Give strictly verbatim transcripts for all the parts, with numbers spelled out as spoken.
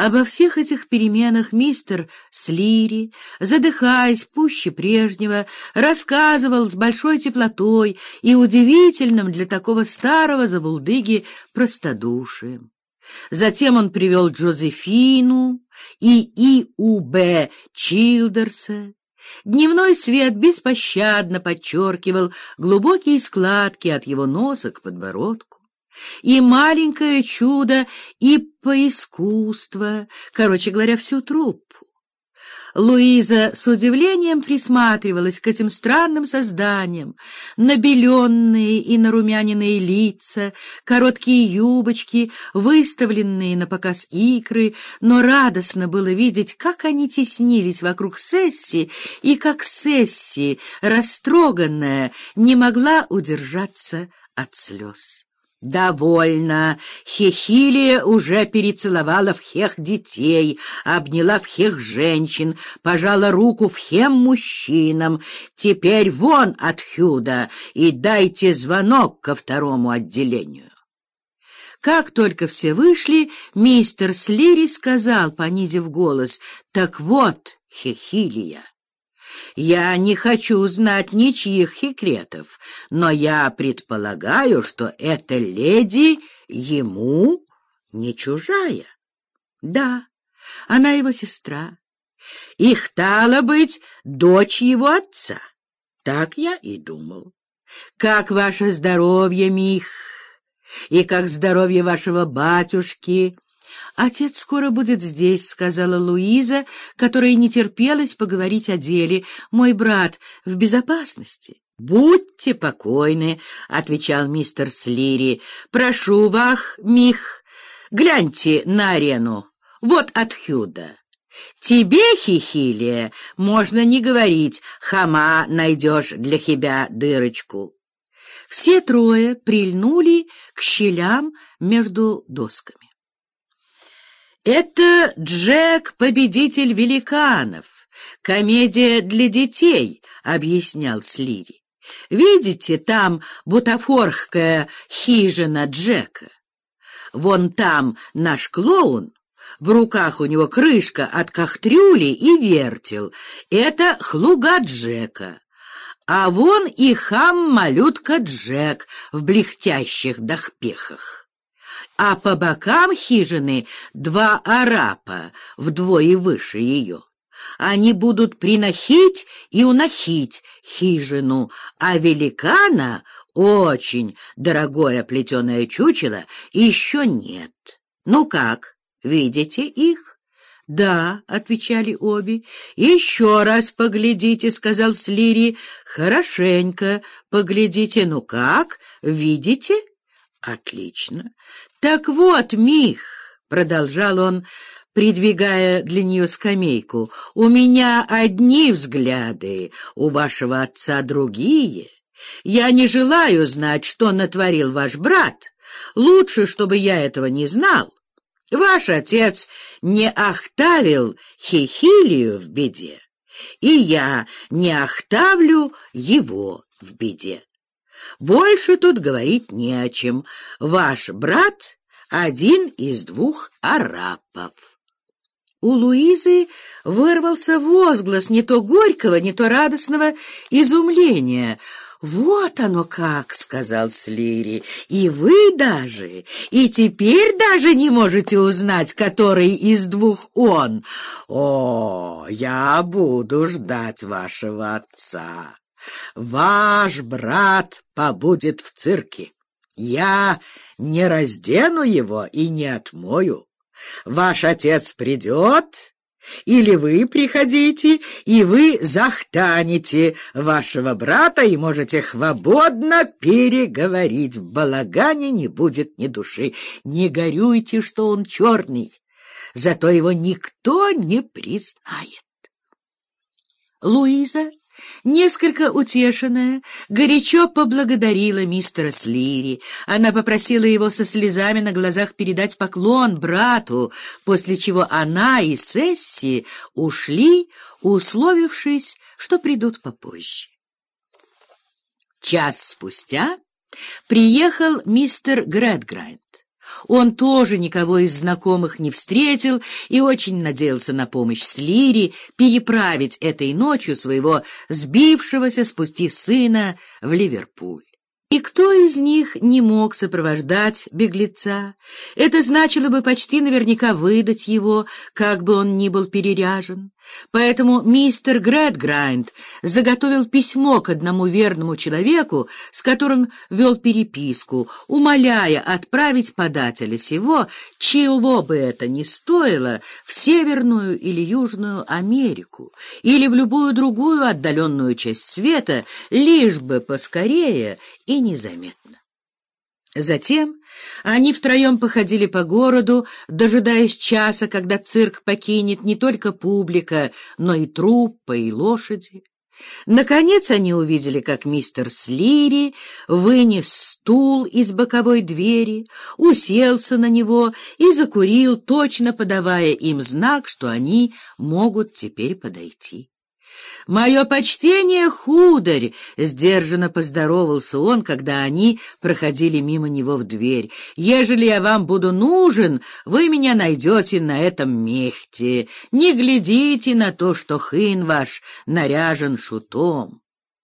Обо всех этих переменах мистер Слири, задыхаясь пуще прежнего, рассказывал с большой теплотой и удивительным для такого старого забулдыги простодушием. Затем он привел Джозефину и И У Б Чилдерса. Дневной свет беспощадно подчеркивал глубокие складки от его носа к подбородку. И маленькое чудо, и по искусству, короче говоря, всю труппу. Луиза с удивлением присматривалась к этим странным созданиям: набеленные и нарумяненные лица, короткие юбочки, выставленные на показ икры, но радостно было видеть, как они теснились вокруг Сесси, и как Сесси, растроганная, не могла удержаться от слез. «Довольно! Хихилия уже перецеловала всех детей, обняла всех женщин, пожала руку всем мужчинам. Теперь вон отсюда и дайте звонок ко второму отделению». Как только все вышли, мистер Слири сказал, понизив голос: «Так вот, Хихилия, я не хочу знать ничьих секретов, но я предполагаю, что эта леди ему не чужая». «Да, она его сестра. И стала быть, дочь его отца». «Так я и думал. Как ваше здоровье, мих? И как здоровье вашего батюшки?» «Отец скоро будет здесь», — сказала Луиза, которая не терпелась поговорить о деле. «Мой брат в безопасности». «Будьте покойны», — отвечал мистер Слири. «Прошу вас, мих, гляньте на арену. Вот отсюда. Тебе, Хихилия, можно не говорить, хама найдешь для себя дырочку». Все трое прильнули к щелям между досками. «Это Джек, победитель великанов, комедия для детей», — объяснял Слири. «Видите, там бутафорская хижина Джека? Вон там наш клоун, в руках у него крышка от кастрюли и вертел. Это слуга Джека. А вон и хам-малютка Джек в блестящих доспехах. А по бокам хижины два арапа, вдвое выше ее. Они будут приносить и уносить хижину, а великана, очень дорогое плетеное чучело, еще нет. Ну как, видите их?» «Да», — отвечали обе. «Еще раз поглядите», — сказал Слири. «Хорошенько поглядите. Ну как, видите?» «Отлично. Так вот, мих», — продолжал он, придвигая для нее скамейку, «у меня одни взгляды, у вашего отца другие. Я не желаю знать, что натворил ваш брат. Лучше, чтобы я этого не знал. Ваш отец не оставил Хихилию в беде, и я не оставлю его в беде. Больше тут говорить не о чем. Ваш брат — один из двух арапов». У Луизы вырвался возглас не то горького, не то радостного изумления. «Вот оно как!» — сказал Слири. «И вы даже, и теперь даже не можете узнать, который из двух он. О, я буду ждать вашего отца. Ваш брат побудет в цирке. Я не раздену его и не отмою. Ваш отец придет, или вы приходите, и вы захтанете вашего брата, и можете свободно переговорить. В балагане не будет ни души. Не горюйте, что он черный, зато его никто не признает». Луиза, несколько утешенная, горячо поблагодарила мистера Слири. Она попросила его со слезами на глазах передать поклон брату, после чего она и Сесси ушли, условившись, что придут попозже. Час спустя приехал мистер Грэдграйнд. Он тоже никого из знакомых не встретил и очень надеялся на помощь Слири переправить этой ночью своего сбившегося с пути сына в Ливерпуль. И кто из них не мог сопровождать беглеца? Это значило бы почти наверняка выдать его, как бы он ни был переряжен. Поэтому мистер Грэдграйнд заготовил письмо к одному верному человеку, с которым вел переписку, умоляя отправить подателя сего, чего бы это ни стоило, в Северную или Южную Америку или в любую другую отдаленную часть света, лишь бы поскорее и незаметно. Затем они втроем походили по городу, дожидаясь часа, когда цирк покинет не только публика, но и труппа, и лошади. Наконец они увидели, как мистер Слири вынес стул из боковой двери, уселся на него и закурил, точно подавая им знак, что они могут теперь подойти. «Мое почтение, хударь!» — сдержанно поздоровался он, когда они проходили мимо него в дверь. «Ежели я вам буду нужен, вы меня найдете на этом мехте. Не глядите на то, что хын ваш наряжен шутом».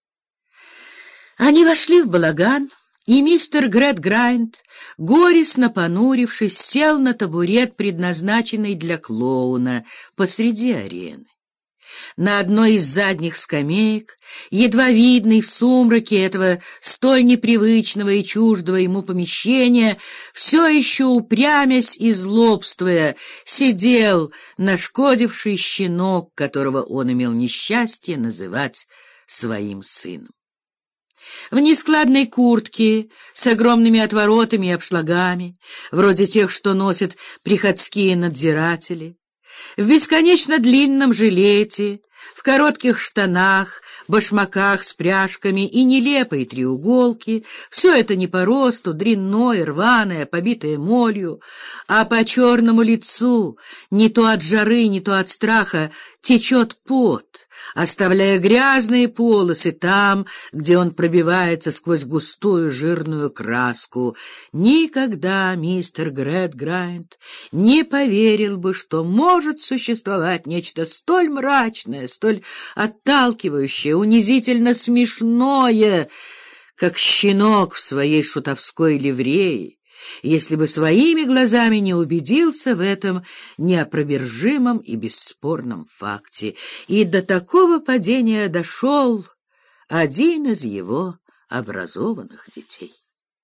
Они вошли в балаган, и мистер Грэдграйнд, горестно понурившись, сел на табурет, предназначенный для клоуна, посреди арены. На одной из задних скамеек, едва видной в сумраке этого столь непривычного и чуждого ему помещения, все еще упрямясь и злобствуя, сидел нашкодивший щенок, которого он имел несчастье называть своим сыном. В нескладной куртке с огромными отворотами и обшлагами, вроде тех, что носят приходские надзиратели, в бесконечно длинном жилете, в коротких штанах, башмаках с пряжками и нелепой треуголке, все это не по росту, дрянное, рваное, побитое молью, а по черному лицу, не то от жары, не то от страха, течет пот, оставляя грязные полосы там, где он пробивается сквозь густую жирную краску. Никогда мистер Грэдграйнд не поверил бы, что может существовать нечто столь мрачное, столь отталкивающее, унизительно смешное, как щенок в своей шутовской ливрее, если бы своими глазами не убедился в этом неопровержимом и бесспорном факте. И до такого падения дошел один из его образованных детей.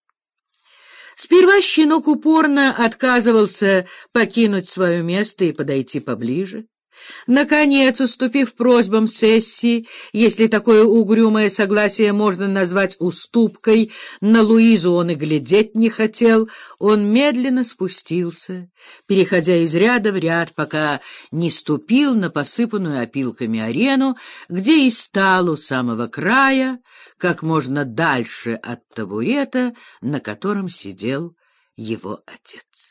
Сперва щенок упорно отказывался покинуть свое место и подойти поближе. Наконец, уступив просьбам сессии, если такое угрюмое согласие можно назвать уступкой, на Луизу он и глядеть не хотел, он медленно спустился, переходя из ряда в ряд, пока не ступил на посыпанную опилками арену, где и стал у самого края, как можно дальше от табурета, на котором сидел его отец.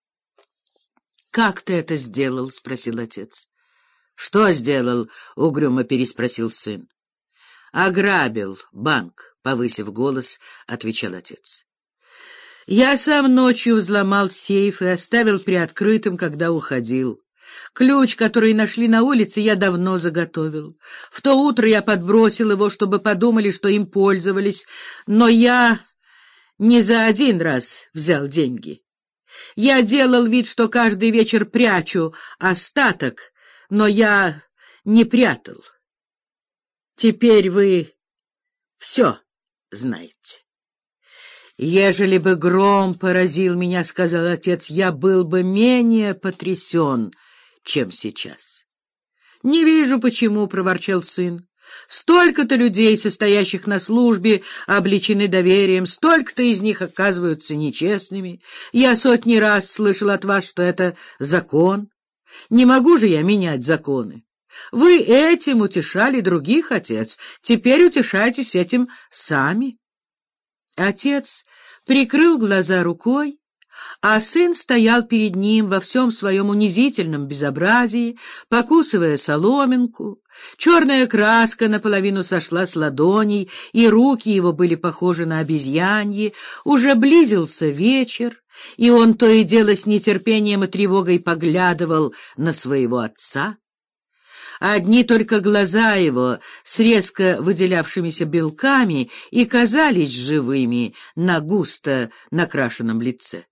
«Как ты это сделал?» — спросил отец. «Что сделал?» — угрюмо переспросил сын. «Ограбил банк», — повысив голос, отвечал отец. «Я сам ночью взломал сейф и оставил приоткрытым, когда уходил. Ключ, который нашли на улице, я давно заготовил. В то утро я подбросил его, чтобы подумали, что им пользовались, но я не за один раз взял деньги. Я делал вид, что каждый вечер прячу остаток, но я не прятал. Теперь вы все знаете». «Ежели бы гром поразил меня, — сказал отец, — я был бы менее потрясен, чем сейчас». «Не вижу, почему, — проворчал сын. Столько-то людей, состоящих на службе, облечены доверием, столько-то из них оказываются нечестными. Я сотни раз слышал от вас, что это закон. Не могу же я менять законы. Вы этим утешали других, отец, теперь утешайтесь этим сами». Отец прикрыл глаза рукой, а сын стоял перед ним во всем своем унизительном безобразии, покусывая соломинку. Черная краска наполовину сошла с ладоней, и руки его были похожи на обезьяньи. Уже близился вечер, и он то и дело с нетерпением и тревогой поглядывал на своего отца. Одни только глаза его с резко выделявшимися белками и казались живыми на густо накрашенном лице.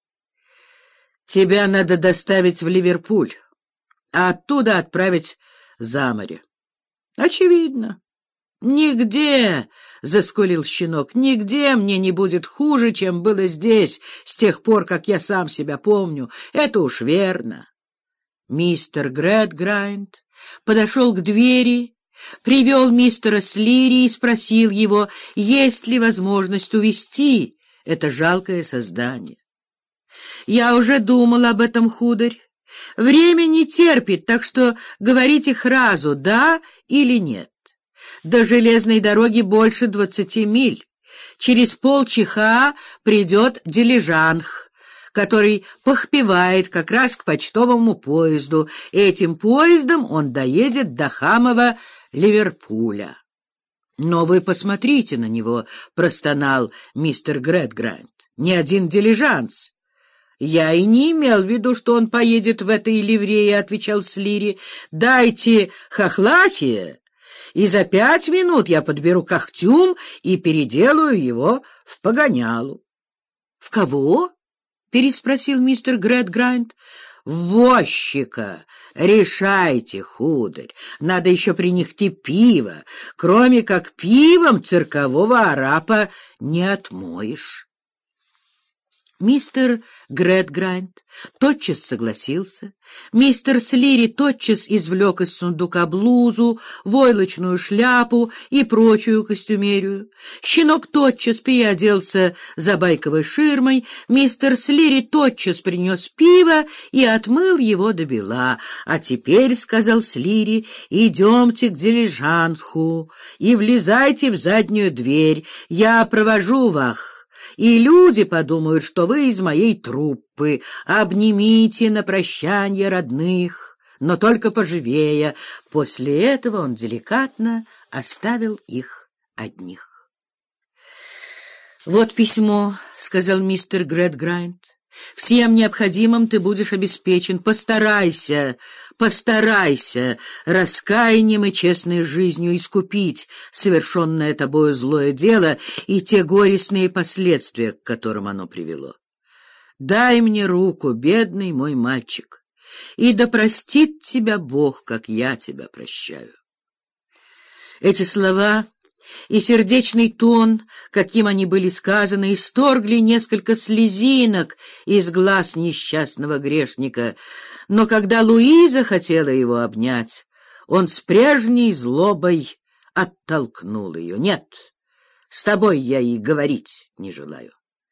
«Тебя надо доставить в Ливерпуль, а оттуда отправить за море». «Очевидно». «Нигде», — заскулил щенок, — «нигде мне не будет хуже, чем было здесь с тех пор, как я сам себя помню. Это уж верно». Мистер Грэдграйнд подошел к двери, привел мистера Слири и спросил его, есть ли возможность увезти это жалкое создание. «Я уже думал об этом, хударь. Время не терпит, так что говорите сразу, да или нет. До железной дороги больше двадцати миль. Через полчиха придет дилижанс, который похпевает как раз к почтовому поезду. Этим поездом он доедет до хамова Ливерпуля». «Но вы посмотрите на него», — простонал мистер Грэдграйнд. «Ни один дилижанс». «Я и не имел в виду, что он поедет в этой ливрее», — отвечал Слири. «Дайте хохлатье, и за пять минут я подберу костюм и переделаю его в погонялу». «В кого?» — переспросил мистер Грэдграйнд. «В возчика. Решайте, хударь. Надо еще принести пиво. Кроме как пивом циркового арапа не отмоешь». Мистер Грэдграйнд тотчас согласился. Мистер Слири тотчас извлек из сундука блузу, войлочную шляпу и прочую костюмерию. Щенок тотчас переоделся за байковой ширмой. Мистер Слири тотчас принес пиво и отмыл его до бела. «А теперь, — сказал Слири, — идемте к дилижансу и влезайте в заднюю дверь. Я провожу вас. И люди подумают, что вы из моей труппы. Обнимите на прощанье родных, но только поживее». После этого он деликатно оставил их одних. «Вот письмо», — сказал мистер Грэдграйнд. «Всем необходимым ты будешь обеспечен. Постарайся, постарайся раскаянием и честной жизнью искупить совершенное тобою злое дело и те горестные последствия, к которым оно привело. Дай мне руку, бедный мой мальчик, и да простит тебя Бог, как я тебя прощаю». Эти слова и сердечный тон, каким они были сказаны, исторгли несколько слезинок из глаз несчастного грешника, но когда Луиза хотела его обнять, он с прежней злобой оттолкнул ее. «Нет, с тобой я и говорить не желаю».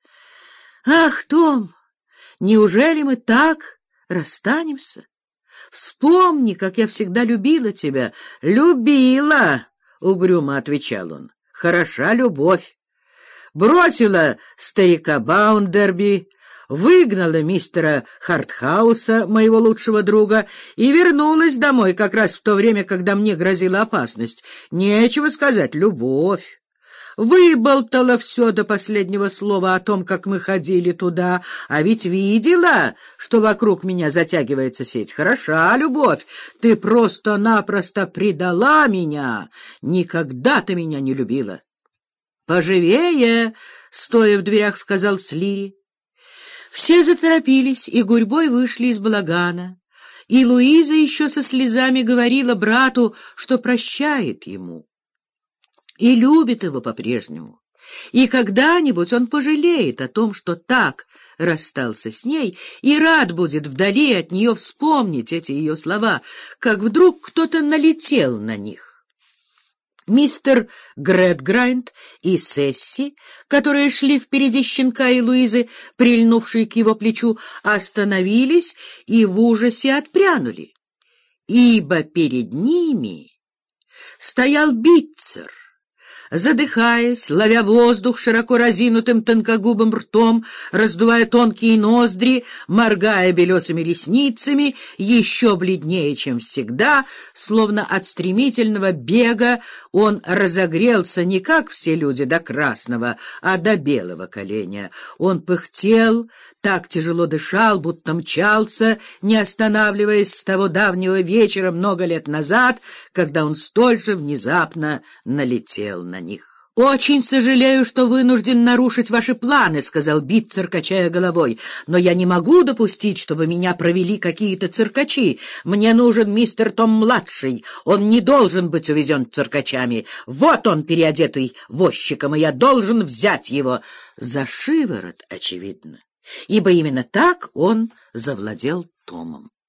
«Ах, Том, неужели мы так расстанемся? Вспомни, как я всегда любила тебя». «Любила», — угрюмо отвечал он, — «хороша любовь. Бросила старика Баундерби, выгнала мистера Хартхауса, моего лучшего друга, и вернулась домой как раз в то время, когда мне грозила опасность. Нечего сказать, любовь. Выболтала все до последнего слова о том, как мы ходили туда, а ведь видела, что вокруг меня затягивается сеть. Хороша любовь, ты просто-напросто предала меня, никогда ты меня не любила». «Поживее», — стоя в дверях, сказал Слири. Все заторопились и гурьбой вышли из балагана, и Луиза еще со слезами говорила брату, что прощает ему и любит его по-прежнему, и когда-нибудь он пожалеет о том, что так расстался с ней, и рад будет вдали от нее вспомнить эти ее слова, как вдруг кто-то налетел на них. Мистер Грэдграйнд и Сесси, которые шли впереди щенка и Луизы, прильнувшие к его плечу, остановились и в ужасе отпрянули, ибо перед ними стоял Битцер, Задыхаясь, ловя воздух широко разинутым тонкогубым ртом, раздувая тонкие ноздри, моргая белесыми ресницами, еще бледнее, чем всегда, словно от стремительного бега, он разогрелся не как все люди до красного, а до белого коленя. Он пыхтел, так тяжело дышал, будто мчался, не останавливаясь с того давнего вечера много лет назад, когда он столь же внезапно налетел на них. «Очень сожалею, что вынужден нарушить ваши планы», — сказал Битцер, качая головой. «Но я не могу допустить, чтобы меня провели какие-то циркачи. Мне нужен мистер Том-младший. Он не должен быть увезен циркачами. Вот он, переодетый возчиком, и я должен взять его за шиворот, очевидно, ибо именно так он завладел Томом».